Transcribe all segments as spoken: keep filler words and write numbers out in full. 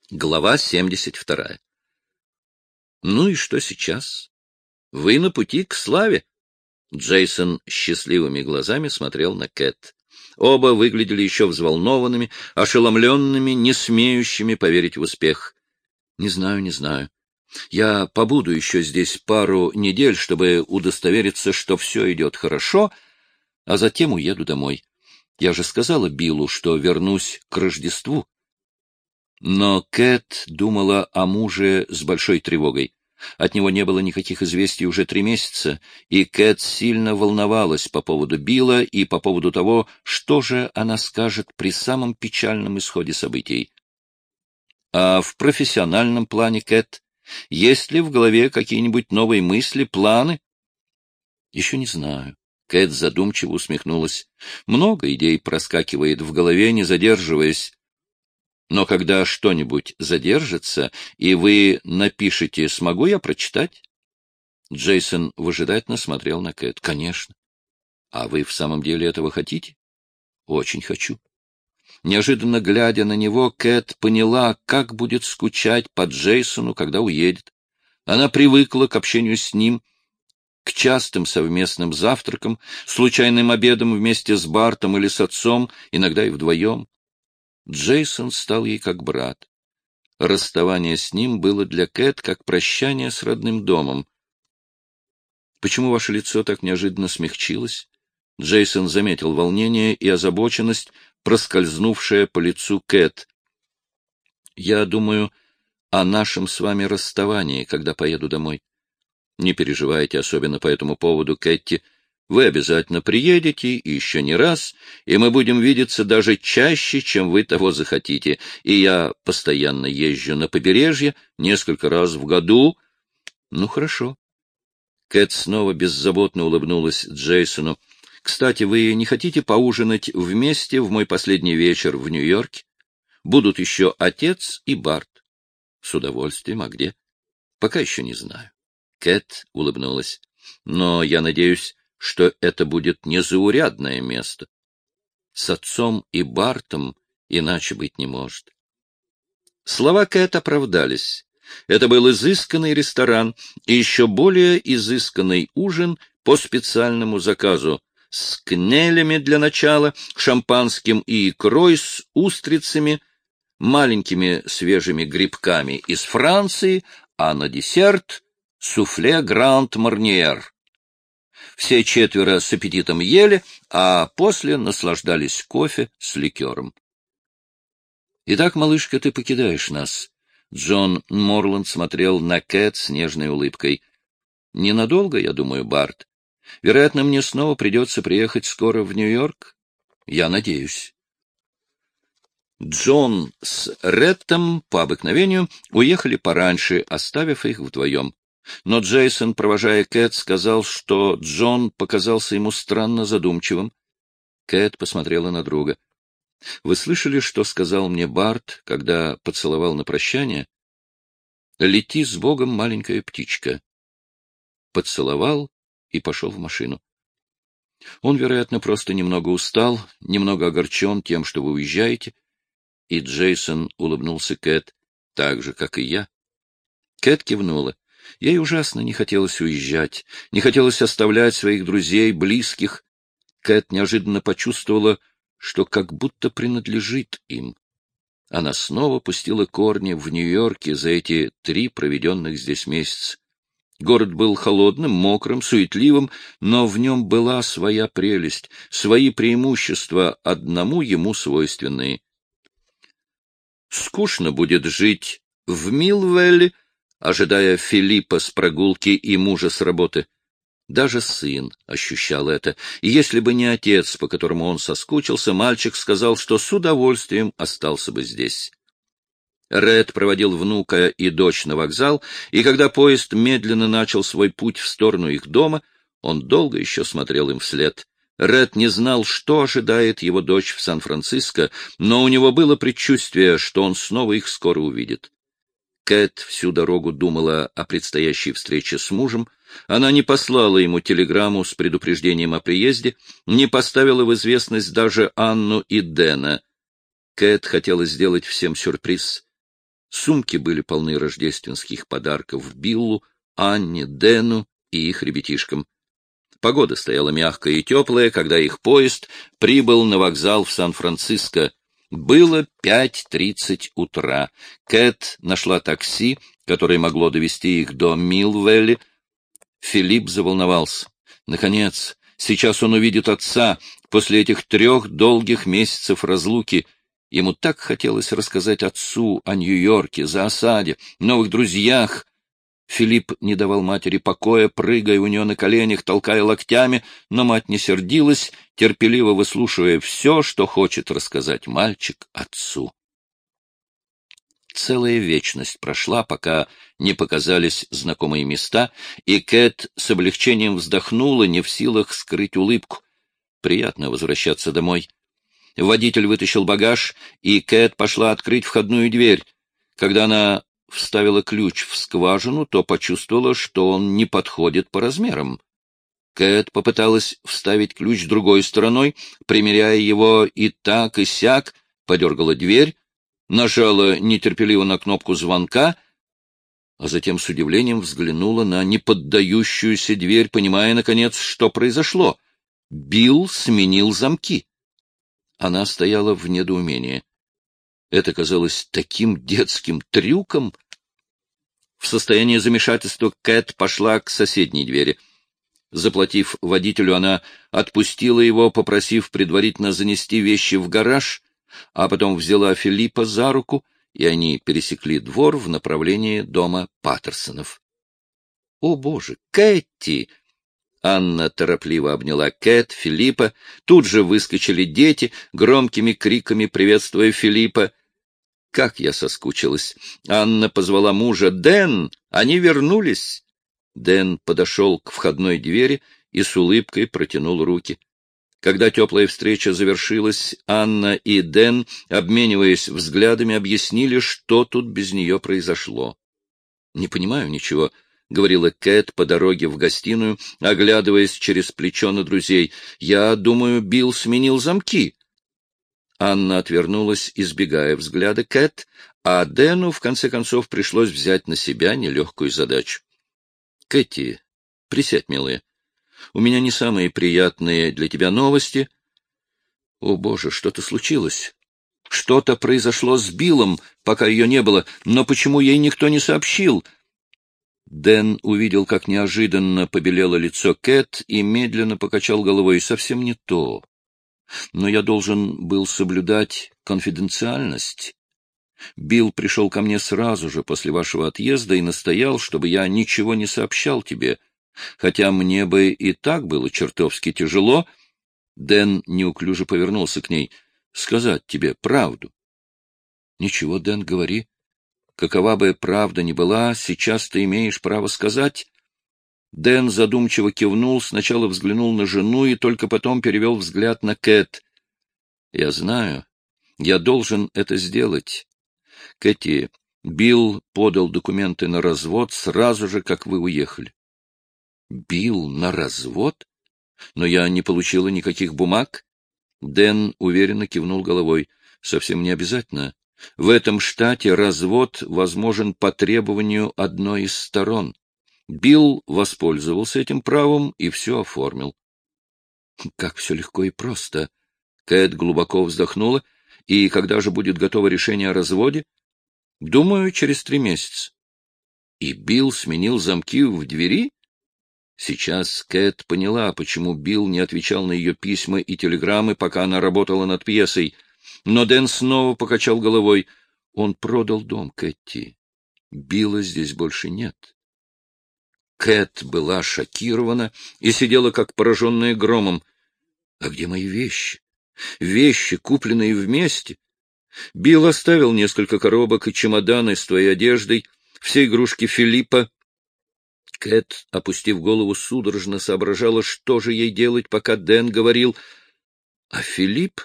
Глава семьдесят вторая. Ну и что сейчас? Вы на пути к славе. Джейсон счастливыми глазами смотрел на Кэт. Оба выглядели еще взволнованными, ошеломленными, не смеющими поверить в успех. Не знаю, не знаю. Я побуду еще здесь пару недель, чтобы удостовериться, что все идет хорошо, а затем уеду домой. Я же сказала Биллу, что вернусь к Рождеству. Но Кэт думала о муже с большой тревогой. От него не было никаких известий уже три месяца, и Кэт сильно волновалась по поводу Билла и по поводу того, что же она скажет при самом печальном исходе событий. А в профессиональном плане, Кэт, есть ли в голове какие-нибудь новые мысли, планы? Еще не знаю. Кэт задумчиво усмехнулась. Много идей проскакивает в голове, не задерживаясь. Но когда что-нибудь задержится, и вы напишете, смогу я прочитать? Джейсон выжидательно смотрел на Кэт. Конечно. А вы в самом деле этого хотите? Очень хочу. Неожиданно глядя на него, Кэт поняла, как будет скучать по Джейсону, когда уедет. Она привыкла к общению с ним, к частым совместным завтракам, случайным обедам вместе с Бартом или с отцом, иногда и вдвоем. Джейсон стал ей как брат. Расставание с ним было для Кэт как прощание с родным домом. «Почему ваше лицо так неожиданно смягчилось?» Джейсон заметил волнение и озабоченность, проскользнувшее по лицу Кэт. «Я думаю о нашем с вами расставании, когда поеду домой. Не переживайте особенно по этому поводу, Кэтти. Вы обязательно приедете, и еще не раз, и мы будем видеться даже чаще, чем вы того захотите. И я постоянно езжу на побережье, несколько раз в году. Ну, хорошо. Кэт снова беззаботно улыбнулась Джейсону. Кстати, вы не хотите поужинать вместе в мой последний вечер в Нью-Йорке? Будут еще отец и Барт. С удовольствием, а где? Пока еще не знаю. Кэт улыбнулась. Но я надеюсь, что это будет незаурядное место. С отцом и Бартом иначе быть не может. Слова Кэт оправдались. Это был изысканный ресторан и еще более изысканный ужин по специальному заказу, с кнелями для начала, шампанским и икрой с устрицами, маленькими свежими грибками из Франции, а на десерт — суфле Гранд-Марниер. Все четверо с аппетитом ели, а после наслаждались кофе с ликером. «Итак, малышка, ты покидаешь нас». Джон Морланд смотрел на Кэт с нежной улыбкой. «Ненадолго, я думаю, Барт. Вероятно, мне снова придется приехать скоро в Нью-Йорк. Я надеюсь». Джон с Реттом по обыкновению уехали пораньше, оставив их вдвоем. Но Джейсон, провожая Кэт, сказал, что Джон показался ему странно задумчивым. Кэт посмотрела на друга. — Вы слышали, что сказал мне Барт, когда поцеловал на прощание? — Лети с Богом, маленькая птичка. Поцеловал и пошел в машину. Он, вероятно, просто немного устал, немного огорчен тем, что вы уезжаете. И Джейсон улыбнулся Кэт, так же, как и я. Кэт кивнула. Ей ужасно не хотелось уезжать, не хотелось оставлять своих друзей, близких. Кэт неожиданно почувствовала, что как будто принадлежит им. Она снова пустила корни в Нью-Йорке за эти три проведенных здесь месяца. Город был холодным, мокрым, суетливым, но в нем была своя прелесть, свои преимущества, одному ему свойственные. Скучно будет жить в Милвелле, ожидая Филиппа с прогулки и мужа с работы. Даже сын ощущал это, и если бы не отец, по которому он соскучился, мальчик сказал, что с удовольствием остался бы здесь. Ред проводил внука и дочь на вокзал, и когда поезд медленно начал свой путь в сторону их дома, он долго еще смотрел им вслед. Ред не знал, что ожидает его дочь в Сан-Франциско, но у него было предчувствие, что он снова их скоро увидит. Кэт всю дорогу думала о предстоящей встрече с мужем. Она не послала ему телеграмму с предупреждением о приезде, не поставила в известность даже Анну и Дэна. Кэт хотела сделать всем сюрприз. Сумки были полны рождественских подарков Биллу, Анне, Дэну и их ребятишкам. Погода стояла мягкая и теплая, когда их поезд прибыл на вокзал в Сан-Франциско. Было пять тридцать утра. Кэт нашла такси, которое могло довезти их до Милл-Вэлли. Филипп заволновался. Наконец, сейчас он увидит отца после этих трех долгих месяцев разлуки. Ему так хотелось рассказать отцу о Нью-Йорке, за осаде, новых друзьях. Филипп не давал матери покоя, прыгая у нее на коленях, толкая локтями, но мать не сердилась, терпеливо выслушивая все, что хочет рассказать мальчик отцу. Целая вечность прошла, пока не показались знакомые места, и Кэт с облегчением вздохнула, не в силах скрыть улыбку. Приятно возвращаться домой. Водитель вытащил багаж, и Кэт пошла открыть входную дверь. Когда она вставила ключ в скважину, то почувствовала, что он не подходит по размерам. Кэт попыталась вставить ключ другой стороной, примеряя его и так, и сяк, подергала дверь, нажала нетерпеливо на кнопку звонка, а затем с удивлением взглянула на неподдающуюся дверь, понимая, наконец, что произошло. Билл сменил замки. Она стояла в недоумении. Это казалось таким детским трюком. В состоянии замешательства Кэт пошла к соседней двери. Заплатив водителю, она отпустила его, попросив предварительно занести вещи в гараж, а потом взяла Филиппа за руку, и они пересекли двор в направлении дома Паттерсонов. — О, Боже, Кэти! Анна торопливо обняла Кэт, Филиппа. Тут же выскочили дети, громкими криками приветствуя Филиппа. Как я соскучилась! Анна позвала мужа. «Дэн, они вернулись!» Дэн подошел к входной двери и с улыбкой протянул руки. Когда теплая встреча завершилась, Анна и Дэн, обмениваясь взглядами, объяснили, что тут без нее произошло. «Не понимаю ничего», — говорила Кэт по дороге в гостиную, оглядываясь через плечо на друзей. «Я думаю, Билл сменил замки». Анна отвернулась, избегая взгляда Кэт, а Дэну, в конце концов, пришлось взять на себя нелегкую задачу. — Кэти, присядь, милая. У меня не самые приятные для тебя новости. О, Боже, что-то случилось. Что-то произошло с Биллом, пока ее не было, но почему ей никто не сообщил? Дэн увидел, как неожиданно побелело лицо Кэт и медленно покачал головой. Совсем не то. Но я должен был соблюдать конфиденциальность. Билл пришел ко мне сразу же после вашего отъезда и настоял, чтобы я ничего не сообщал тебе, хотя мне бы и так было чертовски тяжело. Дэн неуклюже повернулся к ней. Сказать тебе правду. Ничего, Дэн, говори. Какова бы правда ни была, сейчас ты имеешь право сказать. Дэн задумчиво кивнул, сначала взглянул на жену и только потом перевел взгляд на Кэт. — Я знаю, я должен это сделать. Кэти, Билл подал документы на развод сразу же, как вы уехали. — Билл на развод? Но я не получила никаких бумаг. Дэн уверенно кивнул головой. — Совсем не обязательно. В этом штате развод возможен по требованию одной из сторон. Билл воспользовался этим правом и все оформил. Как все легко и просто. Кэт глубоко вздохнула. И когда же будет готово решение о разводе? Думаю, через три месяца. И Билл сменил замки в двери? Сейчас Кэт поняла, почему Билл не отвечал на ее письма и телеграммы, пока она работала над пьесой. Но Дэн снова покачал головой. Он продал дом, Кэти. Билла здесь больше нет. Кэт была шокирована и сидела как пораженная громом. — А где мои вещи? Вещи, купленные вместе? Билл оставил несколько коробок и чемоданы с твоей одеждой, все игрушки Филиппа. Кэт, опустив голову, судорожно соображала, что же ей делать, пока Дэн говорил. — А Филипп?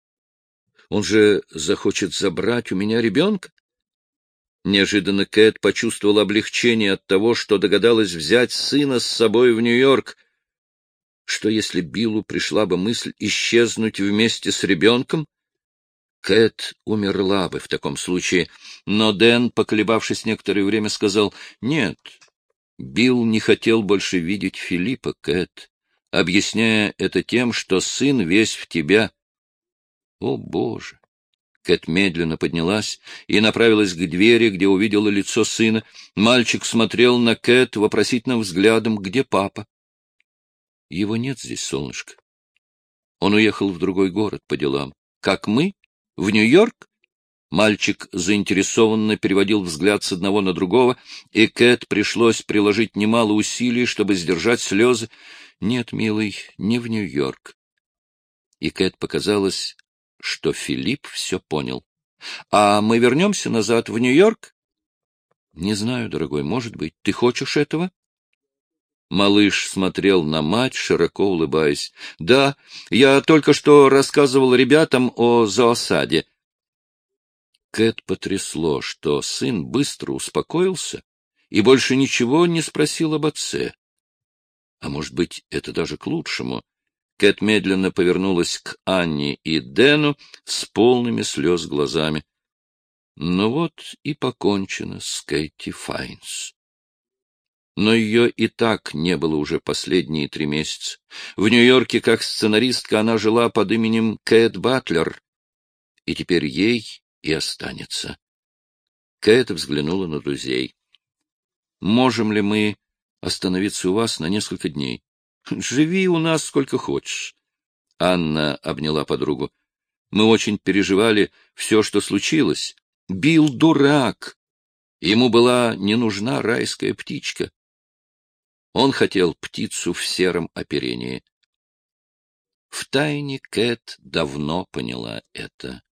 Он же захочет забрать у меня ребенка? Неожиданно Кэт почувствовала облегчение от того, что догадалась взять сына с собой в Нью-Йорк. Что если Биллу пришла бы мысль исчезнуть вместе с ребенком? Кэт умерла бы в таком случае, но Дэн, поколебавшись некоторое время, сказал: «Нет, Билл не хотел больше видеть Филиппа, Кэт, объясняя это тем, что сын весь в тебя». О, Боже! Кэт медленно поднялась и направилась к двери, где увидела лицо сына. Мальчик смотрел на Кэт вопросительным взглядом: «Где папа?» «Его нет здесь, солнышко. Он уехал в другой город по делам». «Как мы? В Нью-Йорк?» Мальчик заинтересованно переводил взгляд с одного на другого, и Кэт пришлось приложить немало усилий, чтобы сдержать слезы. «Нет, милый, не в Нью-Йорк». И Кэт показалось, что Филипп все понял. «А мы вернемся назад в Нью-Йорк?» «Не знаю, дорогой, может быть. Ты хочешь этого?» Малыш смотрел на мать, широко улыбаясь. «Да, я только что рассказывал ребятам о зоосаде». Кэт потрясло, что сын быстро успокоился и больше ничего не спросил об отце. А может быть, это даже к лучшему. Кэт медленно повернулась к Анне и Дэну с полными слез глазами. Ну вот и покончено с Кэти Файнс. Но ее и так не было уже последние три месяца. В Нью-Йорке как сценаристка она жила под именем Кэт Батлер, и теперь ей и останется. Кэт взглянула на друзей. «Можем ли мы остановиться у вас на несколько дней?» «Живи у нас сколько хочешь». Анна обняла подругу. «Мы очень переживали все, что случилось. Билл дурак. Ему была не нужна райская птичка. Он хотел птицу в сером оперении». Втайне Кэт давно поняла это.